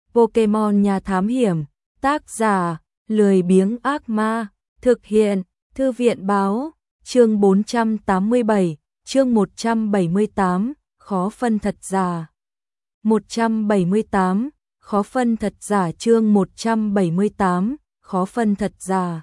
Pokemon Nhà Thám Hiểm, tác giả, lười biếng ác ma, thực hiện, Thư viện Báo, chương 487, chương 178, khó phân thật giả. 178, khó phân thật giả chương 178, khó phân thật giả.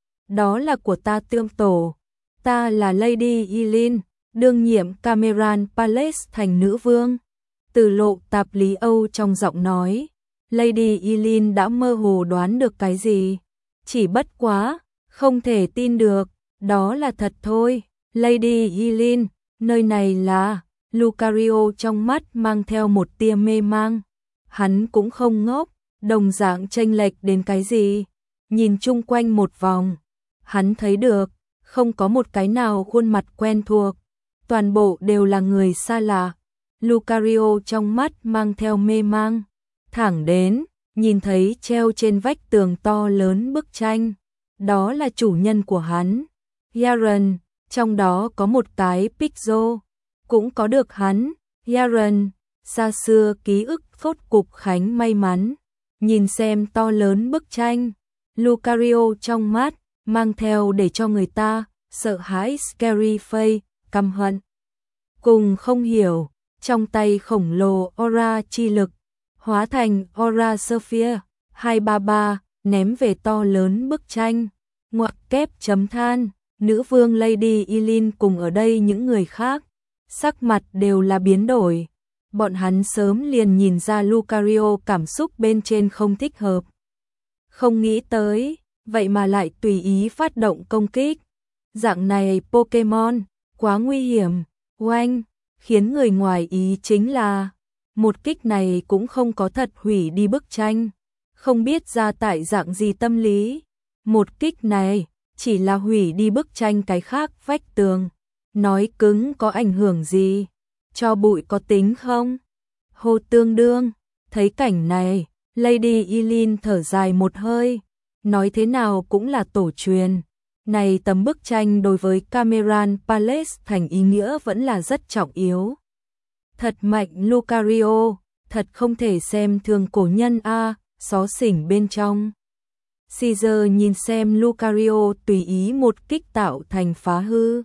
Đó là của ta Tương Tổ, ta là Lady Eileen, đương nhiệm Cameron Palace thành nữ vương. Từ Lộ Tạp Lý Âu trong giọng nói, Lady Eileen đã mơ hồ đoán được cái gì. Chỉ bất quá, không thể tin được, đó là thật thôi. Lady Eileen, nơi này là... Lucario trong mắt mang theo một tia mê mang. Hắn cũng không ngốc, đồng dạng chênh lệch đến cái gì. Nhìn chung quanh một vòng, hắn thấy được, không có một cái nào khuôn mặt quen thuộc. Toàn bộ đều là người xa lạ. Lucario trong mắt mang theo mê mang. Thẳng đến, nhìn thấy treo trên vách tường to lớn bức tranh. Đó là chủ nhân của hắn. Yaren, trong đó có một cái pixel. Cũng có được hắn, Yaren, xa xưa ký ức phốt cục khánh may mắn. Nhìn xem to lớn bức tranh, Lucario trong mắt, mang theo để cho người ta, sợ hãi scary face, căm hận. Cùng không hiểu, trong tay khổng lồ aura chi lực, hóa thành aura sphere, 233, ném về to lớn bức tranh. Ngoặc kép chấm than, nữ vương Lady Eileen cùng ở đây những người khác. Sắc mặt đều là biến đổi. Bọn hắn sớm liền nhìn ra Lucario cảm xúc bên trên không thích hợp. Không nghĩ tới, vậy mà lại tùy ý phát động công kích. Dạng này Pokemon, quá nguy hiểm, oanh, khiến người ngoài ý chính là, một kích này cũng không có thật hủy đi bức tranh. Không biết ra tại dạng gì tâm lý. Một kích này, chỉ là hủy đi bức tranh cái khác vách tường. Nói cứng có ảnh hưởng gì? Cho bụi có tính không? Hô tương đương, thấy cảnh này, Lady Eileen thở dài một hơi. Nói thế nào cũng là tổ truyền. Này tấm bức tranh đối với Cameron Palace thành ý nghĩa vẫn là rất trọng yếu. Thật mạnh Lucario, thật không thể xem thường cổ nhân a, xó xỉnh bên trong. Caesar nhìn xem Lucario tùy ý một kích tạo thành phá hư.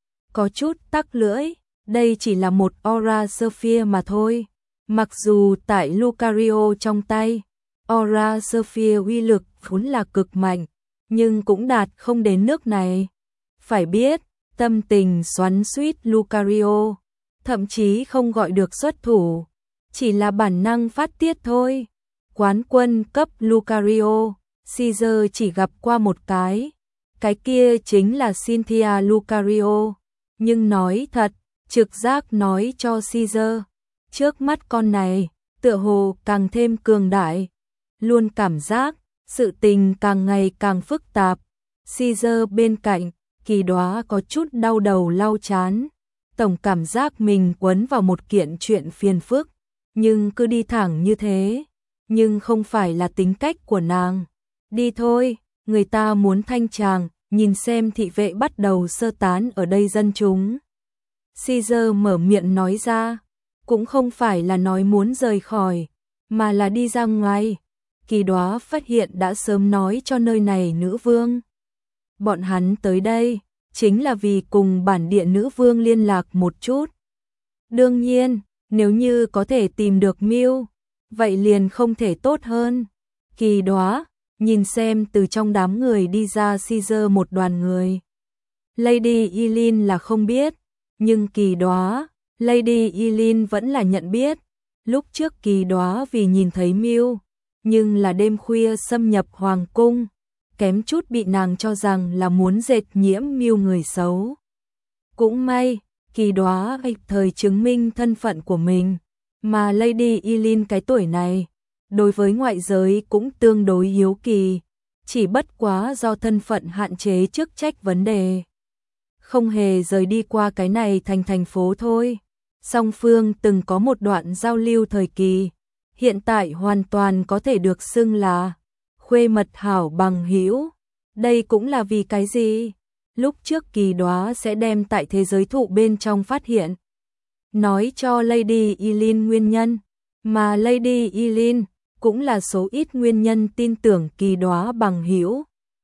Có chút tắc lưỡi, đây chỉ là một aura sphere mà thôi. Mặc dù tại Lucario trong tay, aura sphere uy lực vốn là cực mạnh, nhưng cũng đạt không đến nước này. Phải biết, tâm tình xoắn xuýt Lucario, thậm chí không gọi được xuất thủ, chỉ là bản năng phát tiết thôi. Quán quân cấp Lucario, Caesar chỉ gặp qua một cái kia chính là Cynthia Lucario. Nhưng nói thật, trực giác nói cho Caesar, trước mắt con này, tựa hồ càng thêm cường đại. Luôn cảm giác, sự tình càng ngày càng phức tạp. Caesar bên cạnh, Kỳ Đóa có chút đau đầu lau chán. Tổng cảm giác mình quấn vào một kiện chuyện phiền phức, nhưng cứ đi thẳng như thế. Nhưng không phải là tính cách của nàng. Đi thôi, người ta muốn thanh tràng. Nhìn xem thị vệ bắt đầu sơ tán ở đây dân chúng. Caesar mở miệng nói ra, cũng không phải là nói muốn rời khỏi, mà là đi ra ngoài. Kỳ Đóa phát hiện đã sớm nói cho nơi này nữ vương. Bọn hắn tới đây, chính là vì cùng bản địa nữ vương liên lạc một chút. Đương nhiên, nếu như có thể tìm được Mew, vậy liền không thể tốt hơn. Kỳ Đóa nhìn xem từ trong đám người đi ra Caesar một đoàn người. Lady Eileen là không biết, nhưng Kỳ Đóa, Lady Eileen vẫn là nhận biết. Lúc trước Kỳ Đóa vì nhìn thấy Mew, nhưng là đêm khuya xâm nhập hoàng cung, kém chút bị nàng cho rằng là muốn dệt nhiễm Mew người xấu. Cũng may, Kỳ Đóa kịp thời chứng minh thân phận của mình, mà Lady Eileen cái tuổi này, đối với ngoại giới cũng tương đối hiếu kỳ, chỉ bất quá do thân phận hạn chế chức trách vấn đề. Không hề rời đi qua cái này thành phố thôi. Song phương từng có một đoạn giao lưu thời kỳ, hiện tại hoàn toàn có thể được xưng là khuê mật hảo bằng hữu. Đây cũng là vì cái gì? Lúc trước Kỳ Đóa sẽ đem tại thế giới thụ bên trong phát hiện. Nói cho Lady Eileen nguyên nhân, mà Lady Eileen cũng là số ít nguyên nhân tin tưởng Kỳ Đóa bằng hữu.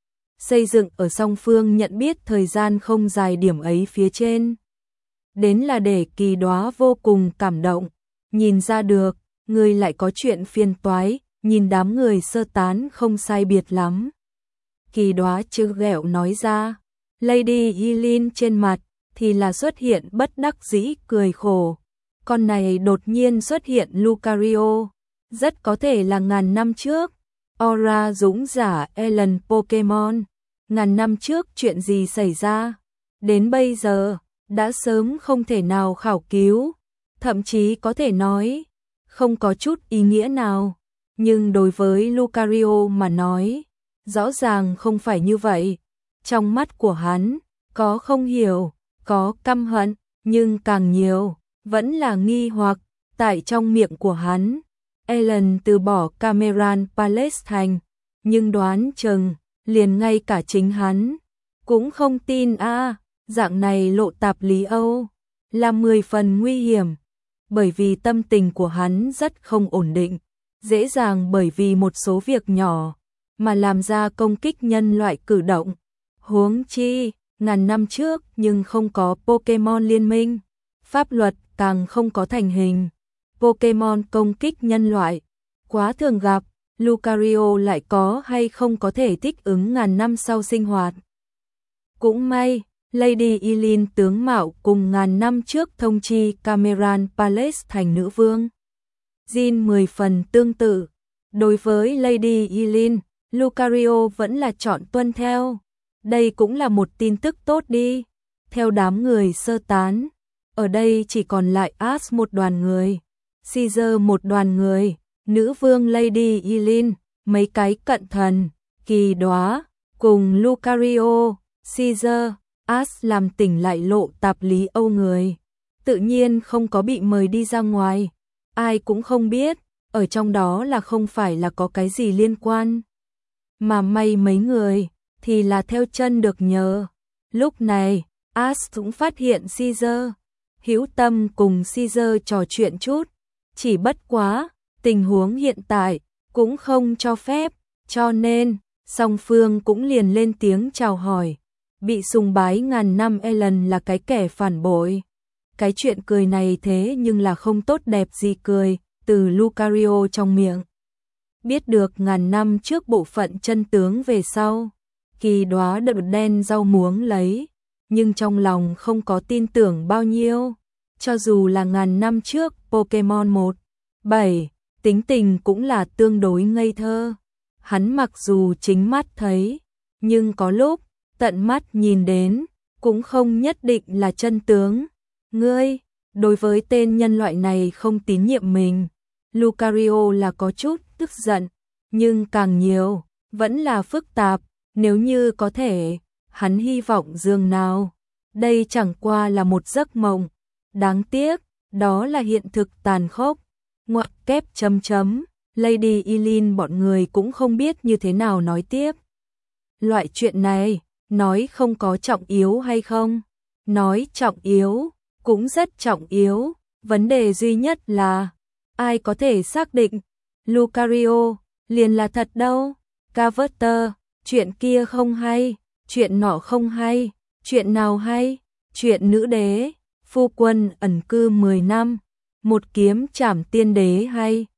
Xây dựng ở song phương nhận biết thời gian không dài điểm ấy phía trên. Đến là để Kỳ Đóa vô cùng cảm động, nhìn ra được, người lại có chuyện phiền toái, nhìn đám người sơ tán không sai biệt lắm. Kỳ Đóa trêu ghẹo nói ra, Lady Eileen trên mặt thì là xuất hiện bất đắc dĩ cười khổ. Con này đột nhiên xuất hiện Lucario, rất có thể là ngàn năm trước. Aura dũng giả Ellen Pokemon, ngàn năm trước chuyện gì xảy ra? Đến bây giờ, đã sớm không thể nào khảo cứu, thậm chí có thể nói, không có chút ý nghĩa nào. Nhưng đối với Lucario mà nói, rõ ràng không phải như vậy. Trong mắt của hắn, có không hiểu, có căm hận, nhưng càng nhiều, vẫn là nghi hoặc. Tại trong miệng của hắn, Ellen từ bỏ Cameron Palace thành, nhưng đoán chừng, liền ngay cả chính hắn, cũng không tin dạng này lộ tạp lý Âu, là 10 phần nguy hiểm, bởi vì tâm tình của hắn rất không ổn định, dễ dàng bởi vì một số việc nhỏ, mà làm ra công kích nhân loại cử động. Huống chi, ngàn năm trước nhưng không có Pokemon liên minh, pháp luật càng không có thành hình. Pokemon công kích nhân loại, quá thường gặp, Lucario lại có hay không có thể thích ứng ngàn năm sau sinh hoạt. Cũng may, Lady Eileen tướng mạo cùng ngàn năm trước thông chi Cameron Palace thành nữ vương. Jin 10 phần tương tự, đối với Lady Eileen, Lucario vẫn là chọn tuân theo. Đây cũng là một tin tức tốt đi. Theo đám người sơ tán, ở đây chỉ còn lại Ash một đoàn người, Caesar một đoàn người, nữ vương Lady Eileen, mấy cái cận thần, Kỳ Đóa, cùng Lucario, Caesar, Ash làm tỉnh lại lộ tạp lý Âu người. Tự nhiên không có bị mời đi ra ngoài, ai cũng không biết, ở trong đó là không phải là có cái gì liên quan. Mà may mấy người, thì là theo chân được nhờ. Lúc này, Ash cũng phát hiện Caesar, hữu tâm cùng Caesar trò chuyện chút, chỉ bất quá, tình huống hiện tại, cũng không cho phép, cho nên, song phương cũng liền lên tiếng chào hỏi. Bị sùng bái ngàn năm Ellen là cái kẻ phản bội. Cái chuyện cười này thế nhưng là không tốt đẹp gì cười, từ Lucario trong miệng. Biết được ngàn năm trước bộ phận chân tướng về sau, Kỳ Đóa đợt đen rau muống lấy, nhưng trong lòng không có tin tưởng bao nhiêu. Cho dù là ngàn năm trước Pokemon 1-7, tính tình cũng là tương đối ngây thơ. Hắn mặc dù chính mắt thấy, nhưng có lúc, tận mắt nhìn đến, cũng không nhất định là chân tướng. Ngươi, đối với tên nhân loại này không tín nhiệm mình, Lucario là có chút tức giận, nhưng càng nhiều, vẫn là phức tạp, nếu như có thể, hắn hy vọng dường nào. Đây chẳng qua là một giấc mộng, đáng tiếc, đó là hiện thực tàn khốc. Ngoặc kép chấm chấm, Lady Eileen bọn người cũng không biết như thế nào nói tiếp. Loại chuyện này, nói không có trọng yếu hay không? Nói trọng yếu, cũng rất trọng yếu, vấn đề duy nhất là, ai có thể xác định, Lucario, liền là thật đâu, Carver, chuyện kia không hay, chuyện nọ không hay, chuyện nào hay, chuyện nữ đế, phu quân ẩn cư 10 năm, một kiếm trảm tiên đế hay.